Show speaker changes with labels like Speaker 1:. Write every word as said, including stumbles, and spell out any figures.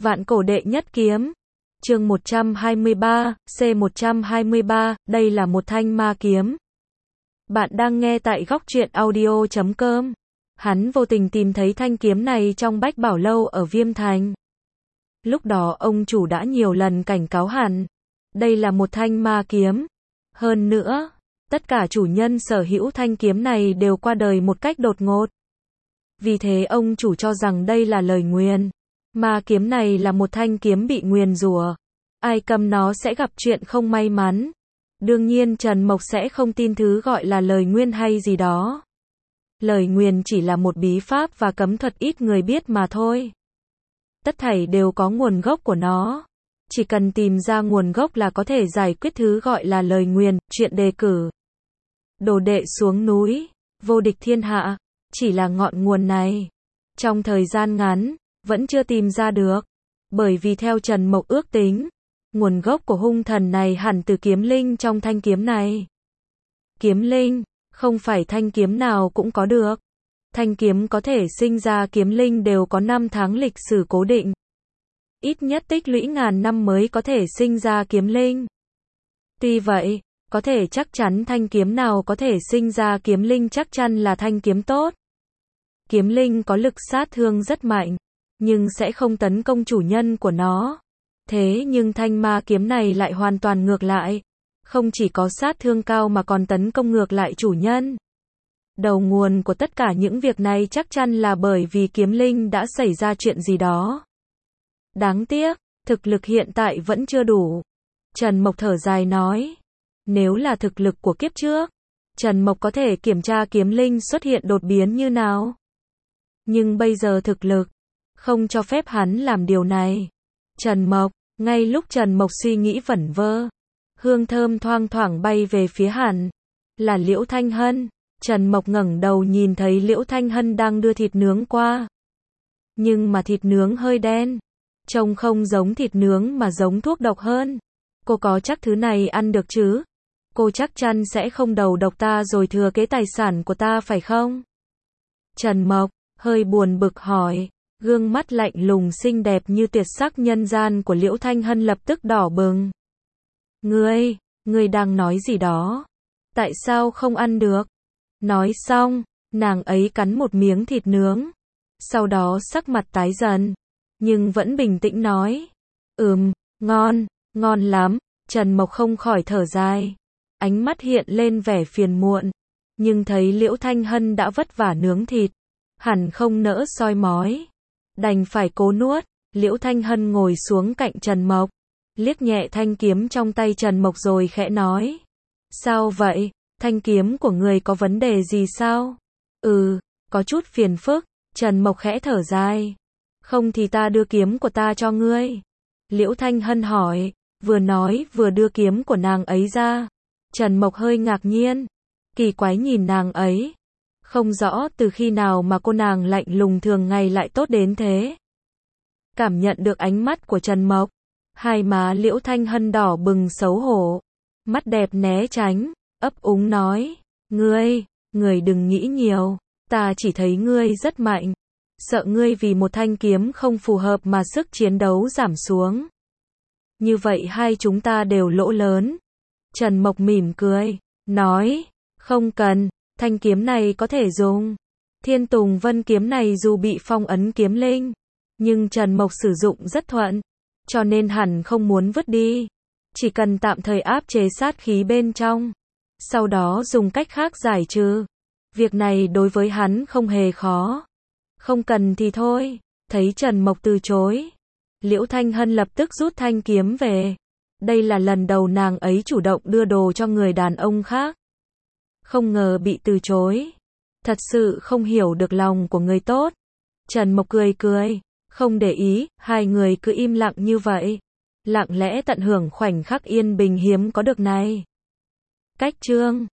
Speaker 1: Vạn cổ đệ nhất kiếm. Chương một trăm hai mươi ba, C một trăm hai mươi ba, đây là một thanh ma kiếm. Bạn đang nghe tại góc truyện audio chấm com. Hắn vô tình tìm thấy thanh kiếm này trong Bách Bảo Lâu ở Viêm Thành. Lúc đó ông chủ đã nhiều lần cảnh cáo hắn. Đây là một thanh ma kiếm. Hơn nữa, tất cả chủ nhân sở hữu thanh kiếm này đều qua đời một cách đột ngột. Vì thế ông chủ cho rằng đây là lời nguyền. Ma kiếm này là một thanh kiếm bị nguyền rủa. Ai cầm nó sẽ gặp chuyện không may mắn. Đương nhiên Trần Mộc sẽ không tin thứ gọi là lời nguyền hay gì đó. Lời nguyền chỉ là một bí pháp và cấm thuật ít người biết mà thôi. Tất thảy đều có nguồn gốc của nó. Chỉ cần tìm ra nguồn gốc là có thể giải quyết thứ gọi là lời nguyền. Chuyện đề cử đồ đệ xuống núi, vô địch thiên hạ, chỉ là ngọn nguồn này. Trong thời gian ngắn, vẫn chưa tìm ra được. Bởi vì theo Trần Mộc ước tính, nguồn gốc của hung thần này hẳn từ kiếm linh trong thanh kiếm này. Kiếm linh, không phải thanh kiếm nào cũng có được. Thanh kiếm có thể sinh ra kiếm linh đều có năm tháng lịch sử cố định. Ít nhất tích lũy ngàn năm mới có thể sinh ra kiếm linh. Tuy vậy, có thể chắc chắn thanh kiếm nào có thể sinh ra kiếm linh chắc chắn là thanh kiếm tốt. Kiếm linh có lực sát thương rất mạnh, nhưng sẽ không tấn công chủ nhân của nó. Thế nhưng thanh ma kiếm này lại hoàn toàn ngược lại. Không chỉ có sát thương cao mà còn tấn công ngược lại chủ nhân. Đầu nguồn của tất cả những việc này chắc chắn là bởi vì kiếm linh đã xảy ra chuyện gì đó. Đáng tiếc, thực lực hiện tại vẫn chưa đủ. Trần Mộc thở dài nói. Nếu là thực lực của kiếp trước, Trần Mộc có thể kiểm tra kiếm linh xuất hiện đột biến như nào. Nhưng bây giờ thực lực không cho phép hắn làm điều này. Trần Mộc, ngay lúc Trần Mộc suy nghĩ vẩn vơ, hương thơm thoang thoảng bay về phía hắn. Là Liễu Thanh Hân. Trần Mộc ngẩng đầu nhìn thấy Liễu Thanh Hân đang đưa thịt nướng qua. Nhưng mà thịt nướng hơi đen. Trông không giống thịt nướng mà giống thuốc độc hơn. Cô có chắc thứ này ăn được chứ? Cô chắc chắn sẽ không đầu độc ta rồi thừa kế tài sản của ta phải không? Trần Mộc hơi buồn bực hỏi. Gương mắt lạnh lùng xinh đẹp như tuyệt sắc nhân gian của Liễu Thanh Hân lập tức đỏ bừng. Ngươi, ngươi đang nói gì đó? Tại sao không ăn được? Nói xong, nàng ấy cắn một miếng thịt nướng. Sau đó sắc mặt tái dần, nhưng vẫn bình tĩnh nói. Ừm, ngon, ngon lắm. Trần Mộc không khỏi thở dài. Ánh mắt hiện lên vẻ phiền muộn. Nhưng thấy Liễu Thanh Hân đã vất vả nướng thịt, hẳn không nỡ soi mói. Đành phải cố nuốt. Liễu Thanh Hân ngồi xuống cạnh Trần Mộc, liếc nhẹ thanh kiếm trong tay Trần Mộc rồi khẽ nói. Sao vậy? Thanh kiếm của người có vấn đề gì sao? Ừ, có chút phiền phức. Trần Mộc khẽ thở dài. Không thì ta đưa kiếm của ta cho ngươi. Liễu Thanh Hân hỏi, vừa nói vừa đưa kiếm của nàng ấy ra. Trần Mộc hơi ngạc nhiên, kỳ quái nhìn nàng ấy. Không rõ từ khi nào mà cô nàng lạnh lùng thường ngày lại tốt đến thế. Cảm nhận được ánh mắt của Trần Mộc, hai má Liễu Thanh Hân đỏ bừng xấu hổ, mắt đẹp né tránh, ấp úng nói, ngươi, ngươi đừng nghĩ nhiều, ta chỉ thấy ngươi rất mạnh, sợ ngươi vì một thanh kiếm không phù hợp mà sức chiến đấu giảm xuống. Như vậy hai chúng ta đều lỗ lớn. Trần Mộc mỉm cười, nói, không cần, thanh kiếm này có thể dùng. Thiên Tùng Vân kiếm này dù bị phong ấn kiếm linh, nhưng Trần Mộc sử dụng rất thuận, cho nên hẳn không muốn vứt đi. Chỉ cần tạm thời áp chế sát khí bên trong, sau đó dùng cách khác giải trừ. Việc này đối với hắn không hề khó. Không cần thì thôi. Thấy Trần Mộc từ chối, Liễu Thanh Hân lập tức rút thanh kiếm về. Đây là lần đầu nàng ấy chủ động đưa đồ cho người đàn ông khác. Không ngờ bị từ chối. Thật sự không hiểu được lòng của người tốt. Trần Mộc cười cười, không để ý, hai người cứ im lặng như vậy. Lặng lẽ tận hưởng khoảnh khắc yên bình hiếm có được này. Cách chương